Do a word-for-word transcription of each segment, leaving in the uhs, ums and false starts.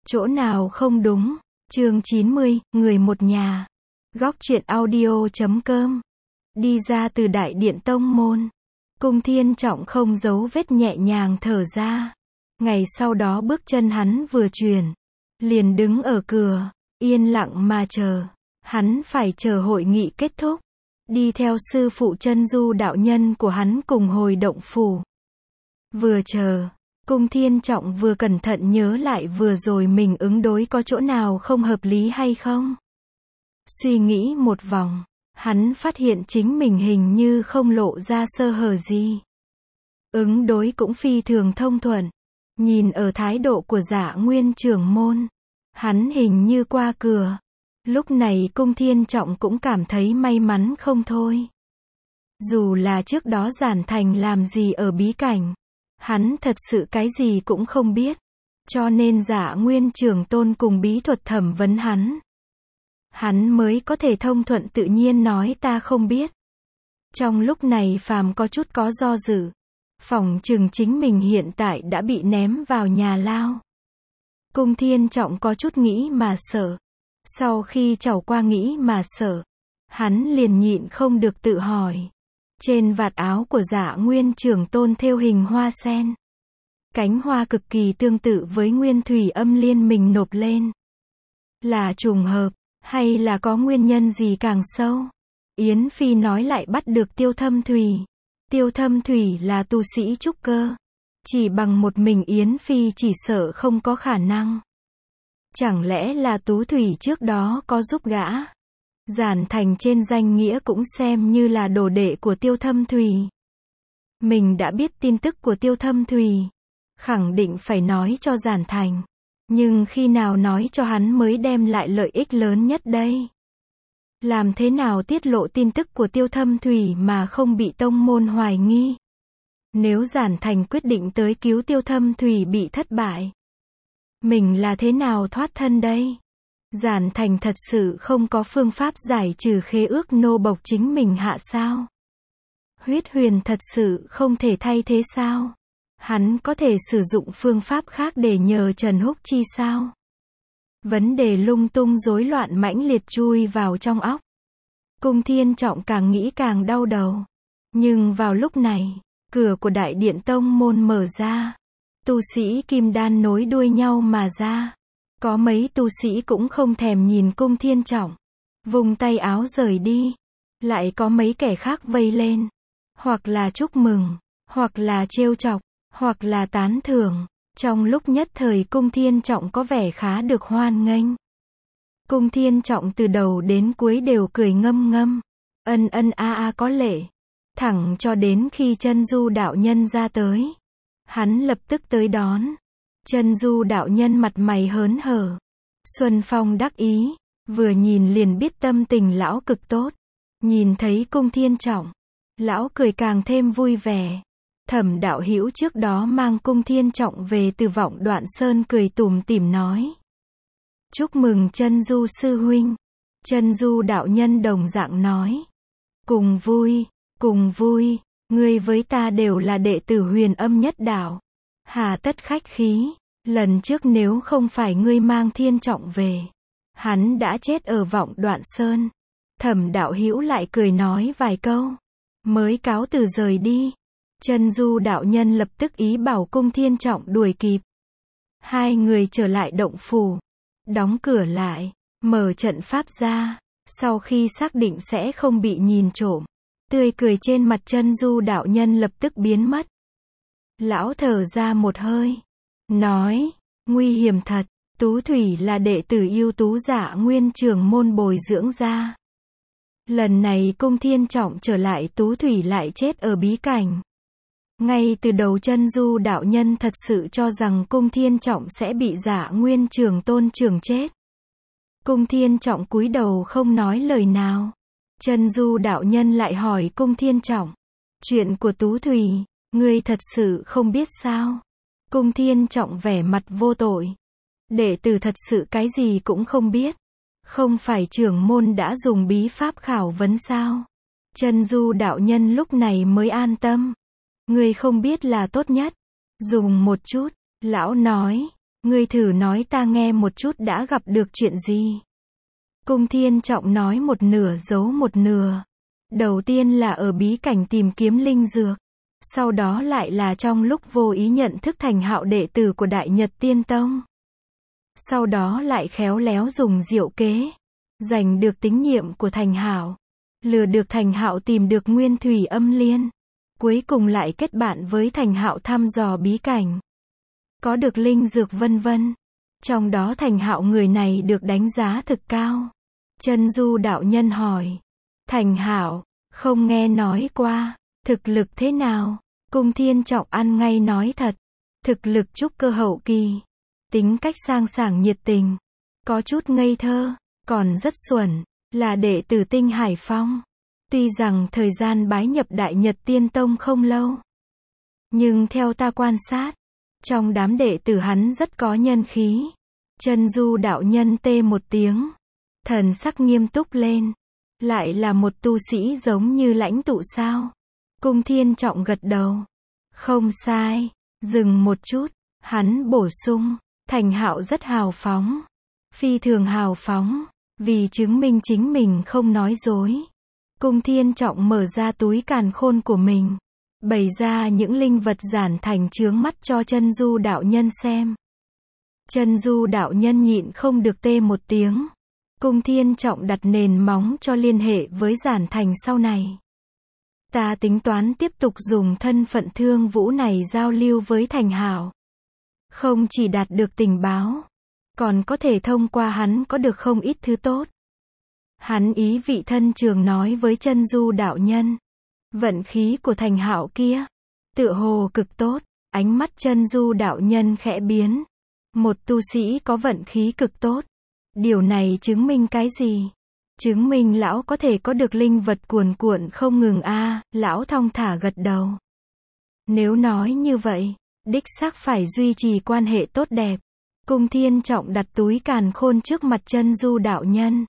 Chỗ nào không đúng? Chương chín mươi, người một nhà. Góc truyện audio chấm com. Đi ra từ đại điện tông môn. Cung Thiên Trọng không giấu vết nhẹ nhàng thở ra. Ngày sau đó bước chân hắn vừa chuyển, liền đứng ở cửa, yên lặng mà chờ. Hắn phải chờ hội nghị kết thúc, đi theo sư phụ Chân Du đạo nhân của hắn cùng hồi động phủ. Vừa chờ, Cung Thiên Trọng vừa cẩn thận nhớ lại vừa rồi mình ứng đối có chỗ nào không hợp lý hay không. Suy nghĩ một vòng, hắn phát hiện chính mình hình như không lộ ra sơ hở gì. Ứng đối cũng phi thường thông thuận. Nhìn ở thái độ của Dạ Nguyên trưởng môn, hắn hình như qua cửa. Lúc này Cung Thiên Trọng cũng cảm thấy may mắn không thôi. Dù là trước đó Giản Thành làm gì ở bí cảnh, hắn thật sự cái gì cũng không biết. Cho nên Dạ Nguyên trưởng tôn cùng bí thuật thẩm vấn hắn. Hắn mới có thể thông thuận tự nhiên nói ta không biết. Trong lúc này phàm có chút có do dự, phỏng chừng chính mình hiện tại đã bị ném vào nhà lao. Cung Thiên Trọng có chút nghĩ mà sợ. Sau khi trải qua nghĩ mà sợ, hắn liền nhịn không được tự hỏi. Trên vạt áo của Dạ Nguyên trưởng tôn thêu hình hoa sen. Cánh hoa cực kỳ tương tự với nguyên thủy âm liên mình nộp lên. Là trùng hợp, hay là có nguyên nhân gì càng sâu? Yến Phi nói lại bắt được Tiêu Thâm Thủy. Tiêu Thâm Thủy là tu sĩ trúc cơ. Chỉ bằng một mình Yến Phi chỉ sợ không có khả năng. Chẳng lẽ là Tú Thủy trước đó có giúp gã? Giản Thành trên danh nghĩa cũng xem như là đồ đệ của Tiêu Thâm Thủy. Mình đã biết tin tức của Tiêu Thâm Thủy, khẳng định phải nói cho Giản Thành. Nhưng khi nào nói cho hắn mới đem lại lợi ích lớn nhất đây? Làm thế nào tiết lộ tin tức của Tiêu Thâm Thủy mà không bị tông môn hoài nghi? Nếu Giản Thành quyết định tới cứu Tiêu Thâm Thủy bị thất bại, mình là thế nào thoát thân đây? Giản Thành thật sự không có phương pháp giải trừ khế ước nô bộc chính mình hạ sao? Huyết huyền thật sự không thể thay thế sao? Hắn có thể sử dụng phương pháp khác để nhờ Trần Húc Chi sao? Vấn đề lung tung rối loạn mãnh liệt chui vào trong óc. Cung Thiên Trọng càng nghĩ càng đau đầu. Nhưng vào lúc này, cửa của đại điện tông môn mở ra. Tu sĩ kim đan nối đuôi nhau mà ra. Có mấy tu sĩ cũng không thèm nhìn Cung Thiên Trọng, vùng tay áo rời đi. Lại có mấy kẻ khác vây lên, hoặc là chúc mừng, hoặc là trêu chọc, hoặc là tán thưởng. Trong lúc nhất thời Cung Thiên Trọng có vẻ khá được hoan nghênh. Cung Thiên Trọng từ đầu đến cuối đều cười ngâm ngâm, ân ân a a có lệ. Thẳng cho đến khi Chân Du đạo nhân ra tới, hắn lập tức tới đón. Chân Du đạo nhân mặt mày hớn hở, xuân phong đắc ý, vừa nhìn liền biết tâm tình lão cực tốt. Nhìn thấy Cung Thiên Trọng, lão cười càng thêm vui vẻ. Thẩm đạo hữu trước đó mang Cung Thiên Trọng về từ Vọng Đoạn Sơn cười tủm tỉm nói. Chúc mừng Chân Du sư huynh. Chân Du đạo nhân đồng dạng nói. Cùng vui, cùng vui, ngươi với ta đều là đệ tử Huyền Âm Nhất Đạo. Hà tất khách khí, lần trước nếu không phải ngươi mang Thiên Trọng về, hắn đã chết ở Vọng Đoạn Sơn. Thẩm đạo hữu lại cười nói vài câu, mới cáo từ rời đi. Chân Du đạo nhân lập tức ý bảo Cung Thiên Trọng đuổi kịp. Hai người trở lại động phủ, đóng cửa lại, mở trận pháp ra. Sau khi xác định sẽ không bị nhìn trộm, tươi cười trên mặt Chân Du đạo nhân lập tức biến mất. Lão thở ra một hơi, nói, nguy hiểm thật. Tú Thủy là đệ tử ưu tú Dạ Nguyên trưởng môn bồi dưỡng ra. Lần này Cung Thiên Trọng trở lại Tú Thủy lại chết ở bí cảnh. Ngay từ đầu Chân Du đạo nhân thật sự cho rằng Cung Thiên Trọng sẽ bị Dạ Nguyên trưởng tôn trưởng chết. Cung Thiên Trọng cúi đầu không nói lời nào. Chân Du đạo nhân lại hỏi Cung Thiên Trọng, chuyện của Tú Thủy, ngươi thật sự không biết sao? Cung Thiên Trọng vẻ mặt vô tội. Đệ tử thật sự cái gì cũng không biết. Không phải trưởng môn đã dùng bí pháp khảo vấn sao? Chân Du đạo nhân lúc này mới an tâm. Ngươi không biết là tốt nhất. Dùng một chút, lão nói, Ngươi thử nói ta nghe một chút đã gặp được chuyện gì. Cung Thiên Trọng nói một nửa giấu một nửa. Đầu tiên là ở bí cảnh tìm kiếm linh dược. Sau đó lại là trong lúc vô ý nhận thức Thành Hạo đệ tử của Đại Nhật Tiên Tông. Sau đó lại khéo léo dùng diệu kế. Giành được tín nhiệm của Thành Hạo. Lừa được Thành Hạo tìm được Nguyên Thủy Âm Liên. Cuối cùng lại kết bạn với Thành Hạo thăm dò bí cảnh. Có được linh dược vân vân. Trong đó Thành Hạo người này được đánh giá thực cao. Chân Du đạo nhân hỏi. Thành Hạo, không nghe nói qua, thực lực thế nào? Cung Thiên Trọng ăn ngay nói thật. Thực lực trúc cơ hậu kỳ. Tính cách sang sảng nhiệt tình. Có chút ngây thơ, còn rất xuẩn, là đệ tử Tinh Hải Phong. Tuy rằng thời gian bái nhập Đại Nhật Tiên Tông không lâu. Nhưng theo ta quan sát, trong đám đệ tử hắn rất có nhân khí. Chân Du đạo nhân tê một tiếng. Thần sắc nghiêm túc lên. Lại là một tu sĩ giống như lãnh tụ sao? Cung Thiên Trọng gật đầu. Không sai. Dừng một chút. Hắn bổ sung. Thành Hạo rất hào phóng. Phi thường hào phóng. Vì chứng minh chính mình không nói dối. Cung Thiên Trọng mở ra túi càn khôn của mình. Bày ra những linh vật giản thành chướng mắt cho Chân Du đạo nhân xem. Chân Du đạo nhân nhịn không được tê một tiếng. Cung Thiên Trọng đặt nền móng cho liên hệ với giản thành sau này. Ta tính toán tiếp tục dùng thân phận Thương Vũ này giao lưu với Thành Hạo. Không chỉ đạt được tình báo, còn có thể thông qua hắn có được không ít thứ tốt. Hắn ý vị thân trường nói với Chân Du đạo nhân. Vận khí của Thành Hạo kia, tựa hồ cực tốt. Ánh mắt Chân Du đạo nhân khẽ biến. Một tu sĩ có vận khí cực tốt. Điều này chứng minh cái gì? Chứng minh lão có thể có được linh vật cuồn cuộn không ngừng a, à, lão thong thả gật đầu. Nếu nói như vậy, đích xác phải duy trì quan hệ tốt đẹp. Cung Thiên Trọng đặt túi càn khôn trước mặt Chân Du đạo nhân.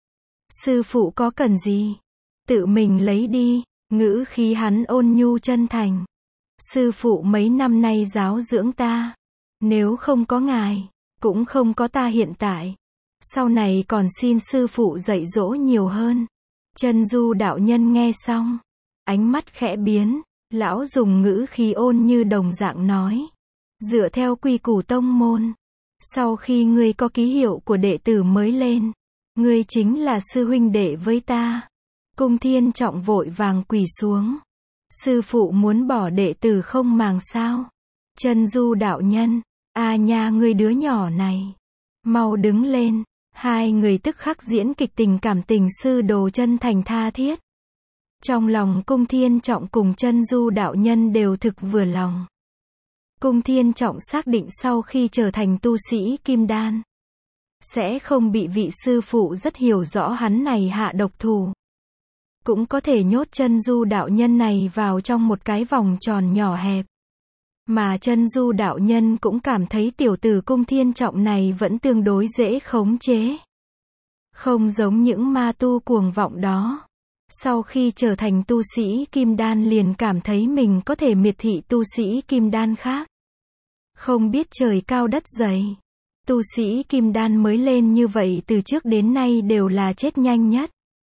Sư phụ có cần gì? Tự mình lấy đi, ngữ khí hắn ôn nhu chân thành. Sư phụ mấy năm nay giáo dưỡng ta. Nếu không có ngài, cũng không có ta hiện tại. Sau này còn xin sư phụ dạy dỗ nhiều hơn. Chân Du đạo nhân nghe xong. Ánh mắt khẽ biến. Lão dùng ngữ khí ôn như đồng dạng nói. Dựa theo quy củ tông môn. Sau khi ngươi có ký hiệu của đệ tử mới lên. Ngươi chính là sư huynh đệ với ta. Cung Thiên Trọng vội vàng quỳ xuống. Sư phụ muốn bỏ đệ tử không màng sao? Chân Du đạo nhân. À nha ngươi đứa nhỏ này. Mau đứng lên. Hai người tức khắc diễn kịch tình cảm tình sư đồ chân thành tha thiết. Trong lòng Cung Thiên Trọng cùng Chân Du đạo nhân đều thực vừa lòng. Cung Thiên Trọng xác định sau khi trở thành tu sĩ Kim Đan, sẽ không bị vị sư phụ rất hiểu rõ hắn này hạ độc thủ. Cũng có thể nhốt Chân Du đạo nhân này vào trong một cái vòng tròn nhỏ hẹp. Mà Chân Du đạo nhân cũng cảm thấy tiểu tử Cung Thiên Trọng này vẫn tương đối dễ khống chế. Không giống những ma tu cuồng vọng đó. Sau khi trở thành tu sĩ Kim Đan liền cảm thấy mình có thể miệt thị tu sĩ Kim Đan khác. Không biết trời cao đất dày. Tu sĩ Kim Đan mới lên như vậy từ trước đến nay đều là chết nhanh nhất.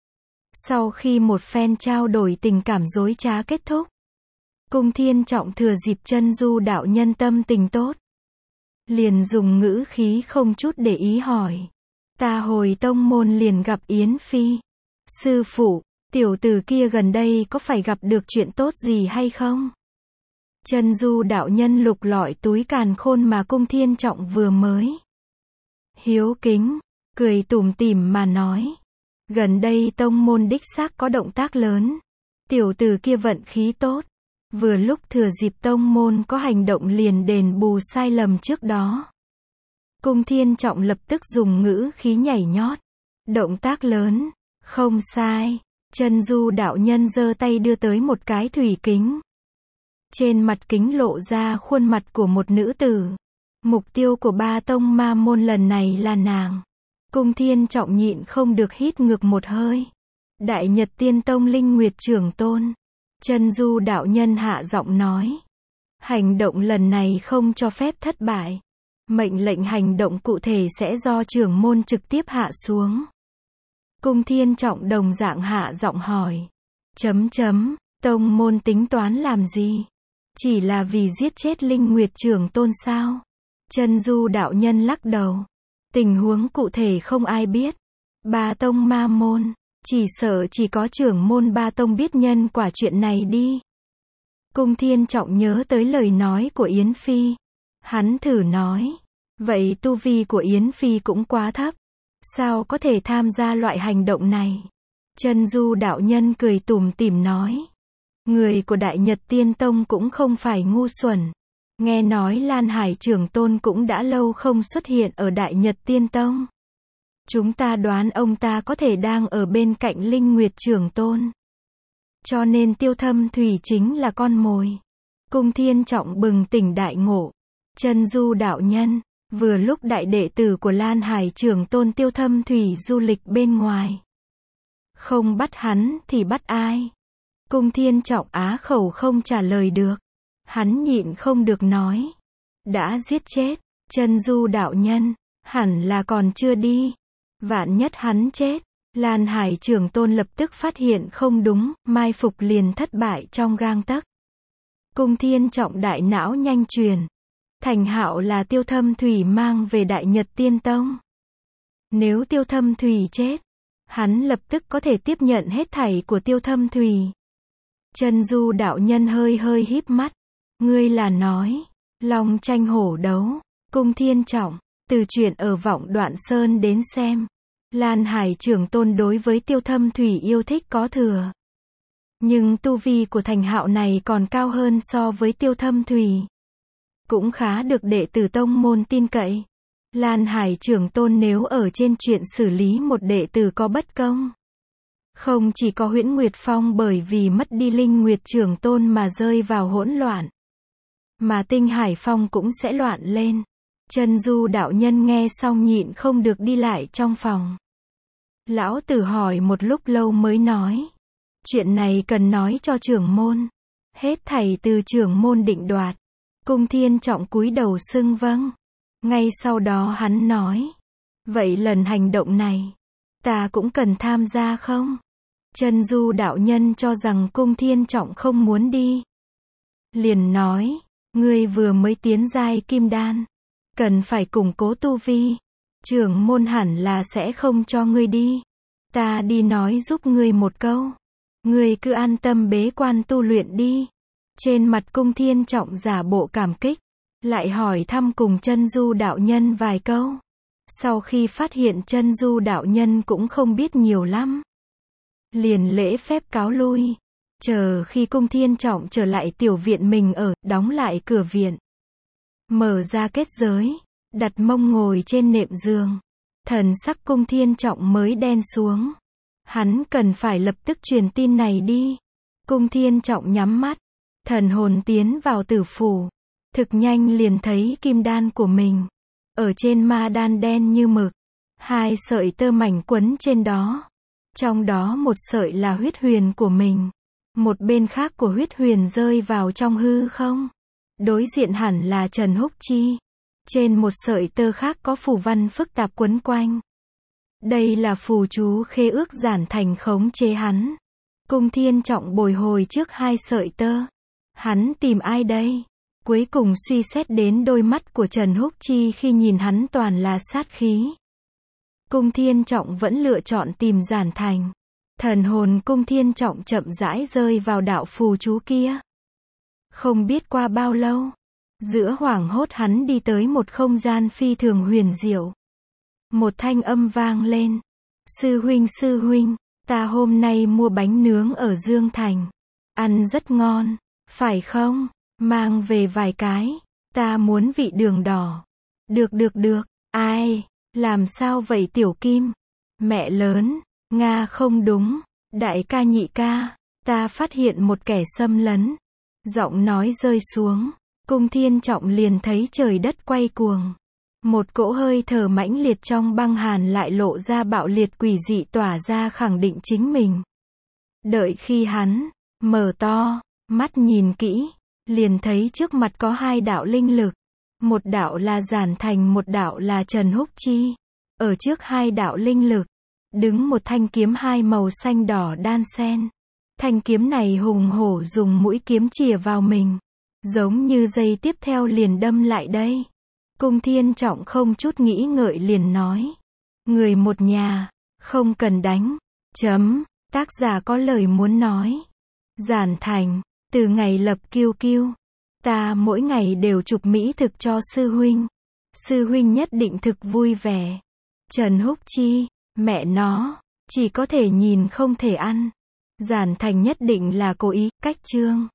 Sau khi một phen trao đổi tình cảm dối trá kết thúc, Cung Thiên Trọng thừa dịp Chân Du đạo nhân tâm tình tốt, liền dùng ngữ khí không chút để ý hỏi. Ta hồi tông môn liền gặp Yến Phi. Sư phụ, tiểu tử kia gần đây có phải gặp được chuyện tốt gì hay không? Chân Du đạo nhân lục lọi túi càn khôn mà Cung Thiên Trọng vừa mới. Hiếu kính, cười tủm tỉm mà nói. Gần đây tông môn đích xác có động tác lớn. Tiểu tử kia vận khí tốt. Vừa lúc thừa dịp tông môn có hành động liền đền bù sai lầm trước đó. Cung Thiên Trọng lập tức dùng ngữ khí nhảy nhót. Động tác lớn, không sai. Chân Du đạo nhân giơ tay đưa tới một cái thủy kính. Trên mặt kính lộ ra khuôn mặt của một nữ tử. Mục tiêu của ba tông ma môn lần này là nàng. Cung Thiên Trọng nhịn không được hít ngược một hơi. Đại Nhật Tiên Tông Linh Nguyệt trưởng tôn. Chân Du đạo nhân hạ giọng nói. Hành động lần này không cho phép thất bại. Mệnh lệnh hành động cụ thể sẽ do trưởng môn trực tiếp hạ xuống. Cung Thiên Trọng đồng dạng hạ giọng hỏi. Chấm chấm, tông môn tính toán làm gì? Chỉ là vì giết chết Linh Nguyệt trưởng tôn sao? Chân Du đạo nhân lắc đầu. Tình huống cụ thể không ai biết. Ba tông ma môn, chỉ sợ chỉ có trưởng môn ba tông biết nhân quả chuyện này đi. Cung Thiên Trọng nhớ tới lời nói của Yến Phi. Hắn thử nói. Vậy tu vi của Yến Phi cũng quá thấp. Sao có thể tham gia loại hành động này? Chân Du đạo nhân cười tủm tỉm nói. Người của Đại Nhật Tiên Tông cũng không phải ngu xuẩn. Nghe nói Lan Hải trưởng tôn cũng đã lâu không xuất hiện ở Đại Nhật Tiên Tông. Chúng ta đoán ông ta có thể đang ở bên cạnh Linh Nguyệt trưởng tôn. Cho nên Tiêu Thâm Thủy chính là con mồi. Cung Thiên Trọng bừng tỉnh đại ngộ. Chân Du đạo nhân, vừa lúc đại đệ tử của Lan Hải trưởng tôn Tiêu Thâm Thủy du lịch bên ngoài. Không bắt hắn thì bắt ai? Cung Thiên Trọng á khẩu không trả lời được. Hắn nhịn không được nói. Đã giết chết, Chân Du đạo nhân, hẳn là còn chưa đi. Vạn nhất hắn chết, Lan Hải trưởng tôn lập tức phát hiện không đúng, mai phục liền thất bại trong gang tấc. Cung Thiên Trọng đại não nhanh truyền. Thành Hạo là Tiêu Thâm Thủy mang về Đại Nhật Tiên Tông. Nếu Tiêu Thâm Thủy chết, hắn lập tức có thể tiếp nhận hết thảy của Tiêu Thâm Thủy. Chân Du đạo nhân hơi hơi híp mắt. Ngươi là nói, long tranh hổ đấu. Cung Thiên Trọng, từ chuyện ở Vọng Đoạn Sơn đến xem, Lan Hải trưởng tôn đối với Tiêu Thâm Thủy yêu thích có thừa. Nhưng tu vi của Thành Hạo này còn cao hơn so với Tiêu Thâm Thủy. Cũng khá được đệ tử tông môn tin cậy. Lan Hải trưởng tôn nếu ở trên chuyện xử lý một đệ tử có bất công. Không chỉ có Huyễn Nguyệt Phong bởi vì mất đi Linh Nguyệt trưởng tôn mà rơi vào hỗn loạn. Mà Tinh Hải Phong cũng sẽ loạn lên. Chân Du đạo nhân nghe xong nhịn không được đi lại trong phòng. Lão tử hỏi một lúc lâu mới nói. Chuyện này cần nói cho trưởng môn. Hết thảy từ trưởng môn định đoạt. Cung Thiên Trọng cúi đầu xưng vâng. Ngay sau đó hắn nói. Vậy lần hành động này, ta cũng cần tham gia không? Chân Du đạo nhân cho rằng Cung Thiên Trọng không muốn đi. Liền nói. Ngươi vừa mới tiến giai kim đan. Cần phải củng cố tu vi. Trưởng môn hẳn là sẽ không cho ngươi đi. Ta đi nói giúp ngươi một câu. Ngươi cứ an tâm bế quan tu luyện đi. Trên mặt Cung Thiên Trọng giả bộ cảm kích. Lại hỏi thăm cùng Chân Du đạo nhân vài câu. Sau khi phát hiện Chân Du đạo nhân cũng không biết nhiều lắm. Liền lễ phép cáo lui. Chờ khi Cung Thiên Trọng trở lại tiểu viện mình ở, đóng lại cửa viện. Mở ra kết giới. Đặt mông ngồi trên nệm giường. Thần sắc Cung Thiên Trọng mới đen xuống. Hắn cần phải lập tức truyền tin này đi. Cung Thiên Trọng nhắm mắt. Thần hồn tiến vào tử phủ. Thực nhanh liền thấy kim đan của mình. Ở trên ma đan đen như mực. Hai sợi tơ mảnh quấn trên đó. Trong đó một sợi là huyết huyền của mình. Một bên khác của huyết huyền rơi vào trong hư không. Đối diện hẳn là Trần Húc Chi. Trên một sợi tơ khác có phù văn phức tạp quấn quanh. Đây là phù chú khế ước giản thành khống chế hắn. Cung Thiên Trọng bồi hồi trước hai sợi tơ. Hắn tìm ai đây? Cuối cùng suy xét đến đôi mắt của Trần Húc Chi khi nhìn hắn toàn là sát khí. Cung Thiên Trọng vẫn lựa chọn tìm giản thành. Thần hồn Cung Thiên Trọng chậm rãi rơi vào đạo phù chú kia. Không biết qua bao lâu. Giữa hoảng hốt hắn đi tới một không gian phi thường huyền diệu. Một thanh âm vang lên. Sư huynh sư huynh, ta hôm nay mua bánh nướng ở Dương Thành. Ăn rất ngon, phải không? Mang về vài cái. Ta muốn vị đường đỏ. Được được được, ai? Làm sao vậy Tiểu Kim? Mẹ lớn, Nga không đúng. Đại ca nhị ca, ta phát hiện một kẻ xâm lấn. Giọng nói rơi xuống. Cung Thiên Trọng liền thấy trời đất quay cuồng. Một cỗ hơi thở mãnh liệt trong băng hàn lại lộ ra bạo liệt quỷ dị tỏa ra khẳng định chính mình. Đợi khi hắn mở to mắt nhìn kỹ, liền thấy trước mặt có hai đạo linh lực. Một đạo là Giản Thành, một đạo là Trần Húc Chi. Ở trước hai đạo linh lực, đứng một thanh kiếm hai màu xanh đỏ đan xen. Thanh kiếm này hùng hổ dùng mũi kiếm chìa vào mình, giống như giây tiếp theo liền đâm lại đây. Cung Thiên Trọng không chút nghĩ ngợi liền nói, người một nhà, không cần đánh. Chấm, tác giả có lời muốn nói. Giản Thành, từ ngày lập kiêu kiêu, ta mỗi ngày đều chụp mỹ thực cho sư huynh. Sư huynh nhất định thực vui vẻ. Trần Húc Chi, mẹ nó, chỉ có thể nhìn không thể ăn. Giản Thành nhất định là cố ý, cách chương.